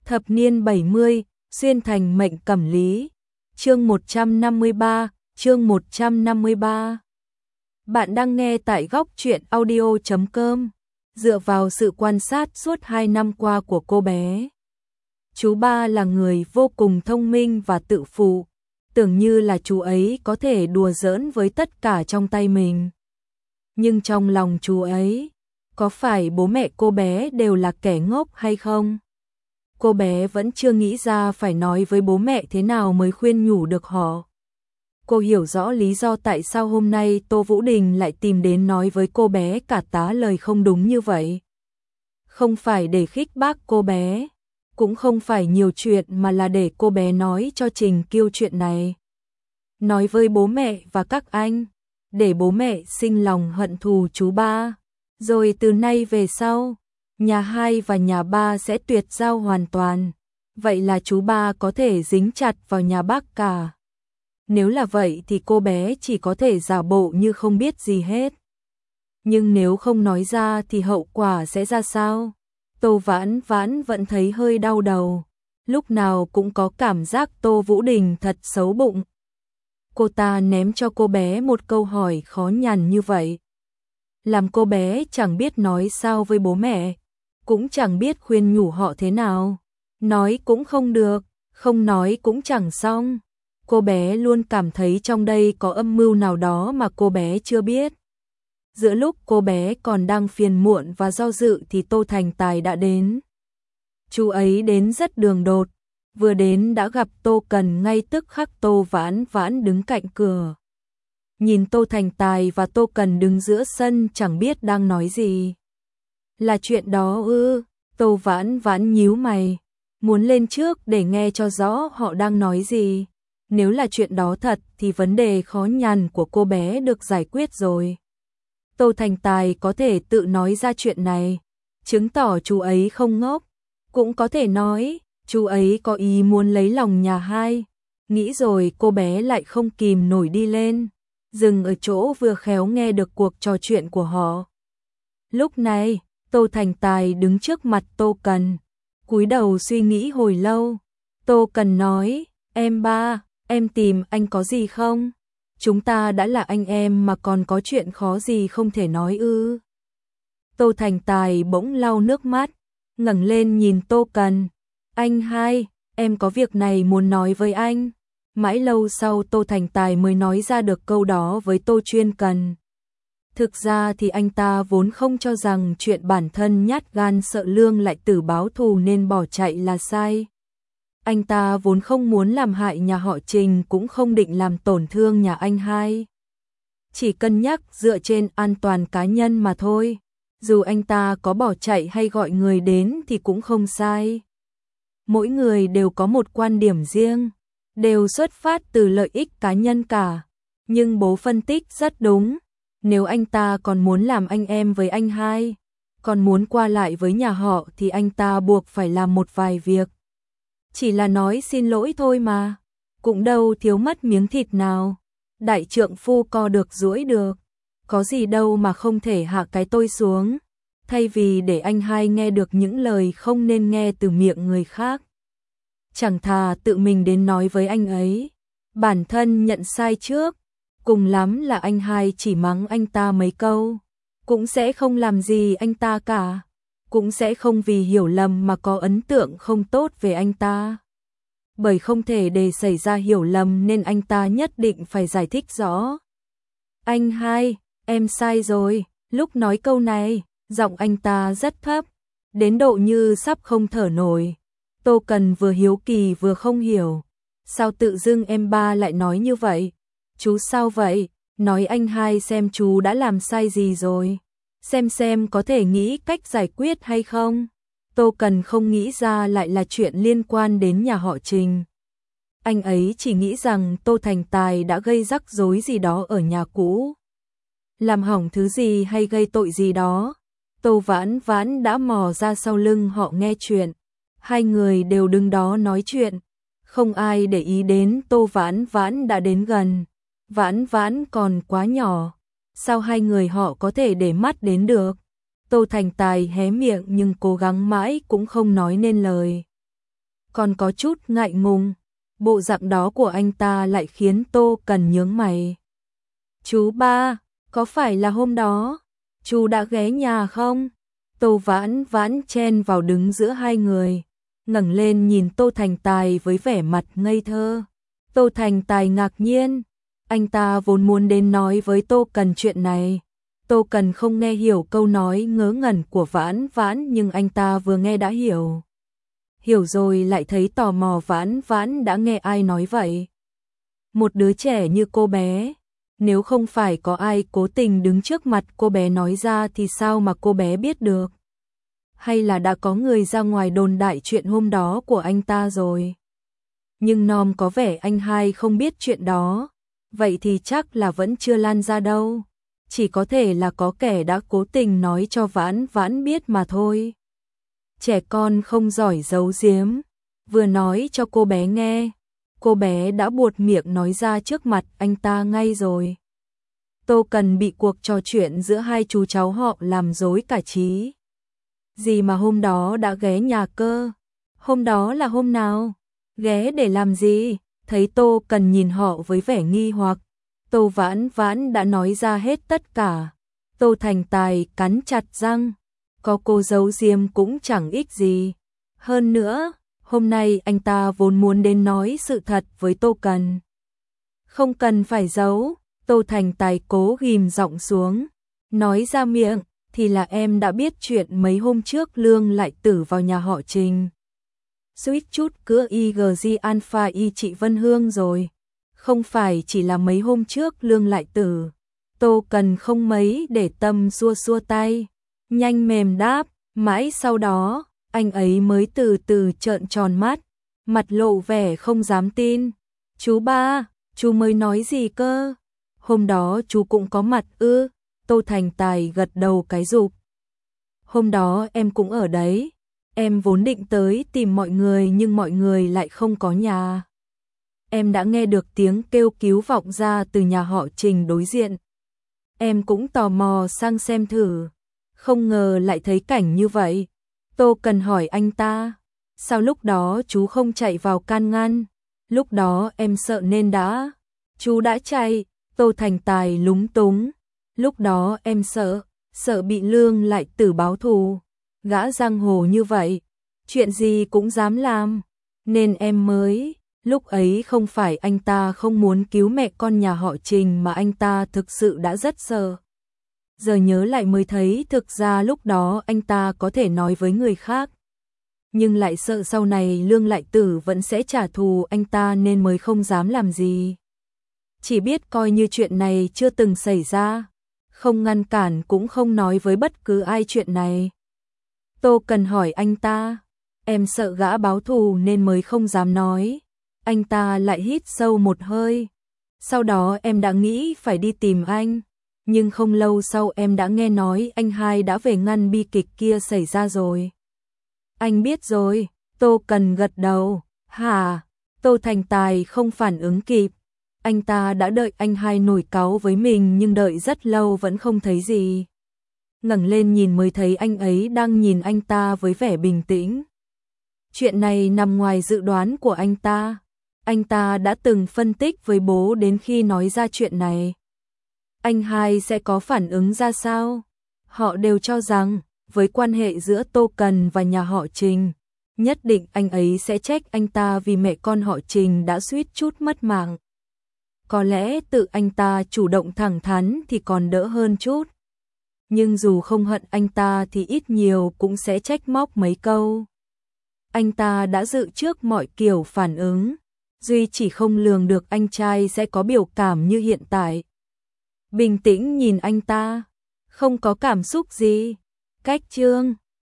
Thập niên 70, xuyên thành mệnh cẩm lý. Chương 153, chương 153. Bạn đang nghe tại góc truyện audio.com. Dựa vào sự quan sát suốt 2 năm qua của cô bé, chú ba là người vô cùng thông minh và tự phụ, tưởng như là chú ấy có thể đùa giỡn với tất cả trong tay mình. Nhưng trong lòng chú ấy, có phải bố mẹ cô bé đều là kẻ ngốc hay không? Cô bé vẫn chưa nghĩ ra phải nói với bố mẹ thế nào mới khuyên nhủ được họ. Cô hiểu rõ lý do tại sao hôm nay Tô Vũ Đình lại tìm đến nói với cô bé cả tá lời không đúng như vậy. Không phải để khích bác cô bé, cũng không phải nhiều chuyện mà là để cô bé nói cho Trình Kiêu chuyện này. Nói với bố mẹ và các anh, để bố mẹ sinh lòng hận thù chú ba. Rồi từ nay về sau, nhà 2 và nhà 3 sẽ tuyệt giao hoàn toàn. Vậy là chú ba có thể dính chặt vào nhà bác cả. Nếu là vậy thì cô bé chỉ có thể giả bộ như không biết gì hết. Nhưng nếu không nói ra thì hậu quả sẽ ra sao? Tô Vãn Vãn vẫn thấy hơi đau đầu. Lúc nào cũng có cảm giác Tô Vũ Đình thật xấu bụng. Cô ta ném cho cô bé một câu hỏi khó nhằn như vậy, làm cô bé chẳng biết nói sao với bố mẹ, cũng chẳng biết khuyên nhủ họ thế nào. Nói cũng không được, không nói cũng chẳng xong. Cô bé luôn cảm thấy trong đây có âm mưu nào đó mà cô bé chưa biết. Giữa lúc cô bé còn đang phiền muộn và do dự thì Tô Thành Tài đã đến. Chú ấy đến rất đường đột, vừa đến đã gặp Tô Cần ngay tức khắc. Tô Vãn Vãn đứng cạnh cửa, nhìn Tô Thành Tài và Tô Cần đứng giữa sân chẳng biết đang nói gì. Là chuyện đó ư? Tô Vãn Vãn nhíu mày, muốn lên trước để nghe cho rõ họ đang nói gì. Nếu là chuyện đó thật thì vấn đề khó nhằn của cô bé được giải quyết rồi. Tô Thành Tài có thể tự nói ra chuyện này, chứng tỏ chú ấy không ngốc. Cũng có thể nói, chú ấy có ý muốn lấy lòng nhà 2. Nghĩ rồi cô bé lại không kìm nổi đi lên, dừng ở chỗ vừa khéo nghe được cuộc trò chuyện của họ. Lúc này, Tô Thành Tài đứng trước mặt Tô Cần, cúi đầu suy nghĩ hồi lâu. Tô Cần nói, em ba, em tìm anh có gì không? Chúng ta đã là anh em mà còn có chuyện khó gì không thể nói ư? Tô Thành Tài bỗng lau nước mắt, ngẩng lên nhìn Tô Cần. Anh hai, em có việc này muốn nói với anh. Mãi lâu sau Tô Thành Tài mới nói ra được câu đó với Tô Chuyên Cần. Thực ra thì anh ta vốn không cho rằng chuyện bản thân nhát gan sợ Lương lại tử báo thù nên bỏ chạy là sai. Anh ta vốn không muốn làm hại nhà họ Trình, cũng không định làm tổn thương nhà anh hai. Chỉ cân nhắc dựa trên an toàn cá nhân mà thôi. Dù anh ta có bỏ chạy hay gọi người đến thì cũng không sai. Mỗi người đều có một quan điểm riêng, đều xuất phát từ lợi ích cá nhân cả. Nhưng bố phân tích rất đúng. Nếu anh ta còn muốn làm anh em với anh hai, còn muốn qua lại với nhà họ thì anh ta buộc phải làm một vài việc. Chỉ là nói xin lỗi thôi mà, cũng đâu thiếu mất miếng thịt nào. Đại trượng phu co được duỗi được, có gì đâu mà không thể hạ cái tôi xuống. Thay vì để anh hai nghe được những lời không nên nghe từ miệng người khác, chẳng thà tự mình đến nói với anh ấy, bản thân nhận sai trước. Cùng lắm là anh hai chỉ mắng anh ta mấy câu, cũng sẽ không làm gì anh ta cả, cũng sẽ không vì hiểu lầm mà có ấn tượng không tốt về anh ta. Bởi không thể để xảy ra hiểu lầm nên anh ta nhất định phải giải thích rõ. Anh hai, em sai rồi. Lúc nói câu này, giọng anh ta rất thấp, đến độ như sắp không thở nổi. Tô Cần vừa hiếu kỳ vừa không hiểu, sao tự dưng em ba lại nói như vậy? Chú sao vậy? Nói anh hai xem chú đã làm sai gì rồi, xem có thể nghĩ cách giải quyết hay không. Tô Cần không nghĩ ra lại là chuyện liên quan đến nhà họ Trình. Anh ấy chỉ nghĩ rằng Tô Thành Tài đã gây rắc rối gì đó ở nhà cũ, làm hỏng thứ gì hay gây tội gì đó. Tô Vãn Vãn đã mò ra sau lưng họ nghe chuyện. Hai người đều đứng đó nói chuyện, không ai để ý đến Tô Vãn Vãn đã đến gần. Vãn Vãn còn quá nhỏ, sao hai người họ có thể để mắt đến được? Tô Thành Tài hé miệng nhưng cố gắng mãi cũng không nói nên lời. còn có chút ngại ngùng. Bộ dạng đó của anh ta lại khiến Tô Cần nhướng mày. Chú ba, có phải là hôm đó chú đã ghé nhà không? Tô Vãn Vãn chen vào đứng giữa hai người, ngẩng lên nhìn Tô Thành Tài với vẻ mặt ngây thơ. Tô Thành Tài ngạc nhiên, anh ta vốn muốn đến nói với Tô Cần chuyện này. Tô Cần không nghe hiểu câu nói ngớ ngẩn của Vãn Vãn, nhưng anh ta vừa nghe đã hiểu. Hiểu rồi lại thấy tò mò Vãn Vãn đã nghe ai nói vậy. Một đứa trẻ như cô bé, nếu không phải có ai cố tình đứng trước mặt cô bé nói ra thì sao mà cô bé biết được? Hay là đã có người ra ngoài đồn đại chuyện hôm đó của anh ta rồi? Nhưng Nom có vẻ anh hai không biết chuyện đó, vậy thì chắc là vẫn chưa lan ra đâu. Chỉ có thể là có kẻ đã cố tình nói cho Vãn Vãn biết mà thôi. Trẻ con không giỏi giấu giếm, vừa nói cho cô bé nghe, cô bé đã buột miệng nói ra trước mặt anh ta ngay rồi. Tô Cần bị cuộc trò chuyện giữa hai chú cháu họ làm rối cả trí. Gì mà hôm đó đã ghé nhà cơ? Hôm đó là hôm nào? Ghé để làm gì? Thấy Tô Cần nhìn họ với vẻ nghi hoặc, Tô Vãn Vãn đã nói ra hết tất cả. Tô Thành Tài cắn chặt răng, có cô giấu giếm cũng chẳng ích gì. Hơn nữa, hôm nay anh ta vốn muốn đến nói sự thật với Tô Cần. Không cần phải giấu, Tô Thành Tài cố ghim giọng xuống, nói ra miệng, thì là em đã biết chuyện mấy hôm trước Lương lại tử vào nhà họ Trình. Suýt chút cữa IgG Alpha Y chị Vân Hương rồi. Không phải chỉ là mấy hôm trước Lương lại tử. Tô Cần không mấy để tâm xua xua tay, nhanh mềm đáp, mãi sau đó, anh ấy mới từ từ trợn tròn mắt, mặt lộ vẻ không dám tin. Chú ba, chú mới nói gì cơ? Hôm đó chú cũng có mặt ư? Tô Thành Tài gật đầu cái rụp. Hôm đó em cũng ở đấy. Em vốn định tới tìm mọi người nhưng mọi người lại không có nhà. Em đã nghe được tiếng kêu cứu vọng ra từ nhà họ Trình đối diện. Em cũng tò mò sang xem thử. Không ngờ lại thấy cảnh như vậy. Tô Cần hỏi anh ta, sao lúc đó chú không chạy vào can ngăn? Lúc đó em sợ nên đã. Chú đã chạy. Tô Thành Tài lúng túng. Lúc đó em sợ bị Lương lại tử báo thù. Gã giang hồ như vậy, chuyện gì cũng dám làm, nên em mới. Lúc ấy không phải anh ta không muốn cứu mẹ con nhà họ Trình mà anh ta thực sự đã rất sợ. Giờ nhớ lại mới thấy thực ra lúc đó anh ta có thể nói với người khác, nhưng lại sợ sau này Lương lại tử vẫn sẽ trả thù anh ta nên mới không dám làm gì. Chỉ biết coi như chuyện này chưa từng xảy ra, không ngăn cản cũng không nói với bất cứ ai chuyện này. Tô Cần hỏi anh ta, em sợ gã báo thù nên mới không dám nói. Anh ta lại hít sâu một hơi. Sau đó em đã nghĩ phải đi tìm anh, nhưng không lâu sau em đã nghe nói anh hai đã về ngăn bi kịch kia xảy ra rồi. Anh biết rồi, Tô Cần gật đầu. Hả? Tô Thành Tài không phản ứng kịp. Anh ta đã đợi anh hai nổi cáu với mình nhưng đợi rất lâu vẫn không thấy gì. Ngẩng lên nhìn mới thấy anh ấy đang nhìn anh ta với vẻ bình tĩnh. Chuyện này nằm ngoài dự đoán của anh ta. Anh ta đã từng phân tích với bố đến khi nói ra chuyện này. Anh hai sẽ có phản ứng ra sao? Họ đều cho rằng, với quan hệ giữa Tô Cần và nhà họ Trình, nhất định anh ấy sẽ trách anh ta vì mẹ con họ Trình đã suýt chút mất mạng. Có lẽ tự anh ta chủ động thẳng thắn thì còn đỡ hơn chút. Nhưng dù không hận anh ta thì ít nhiều cũng sẽ trách móc mấy câu. Anh ta đã dự trước mọi kiểu phản ứng, duy chỉ không lường được anh trai sẽ có biểu cảm như hiện tại. Bình tĩnh nhìn anh ta, không có cảm xúc gì. Cách chương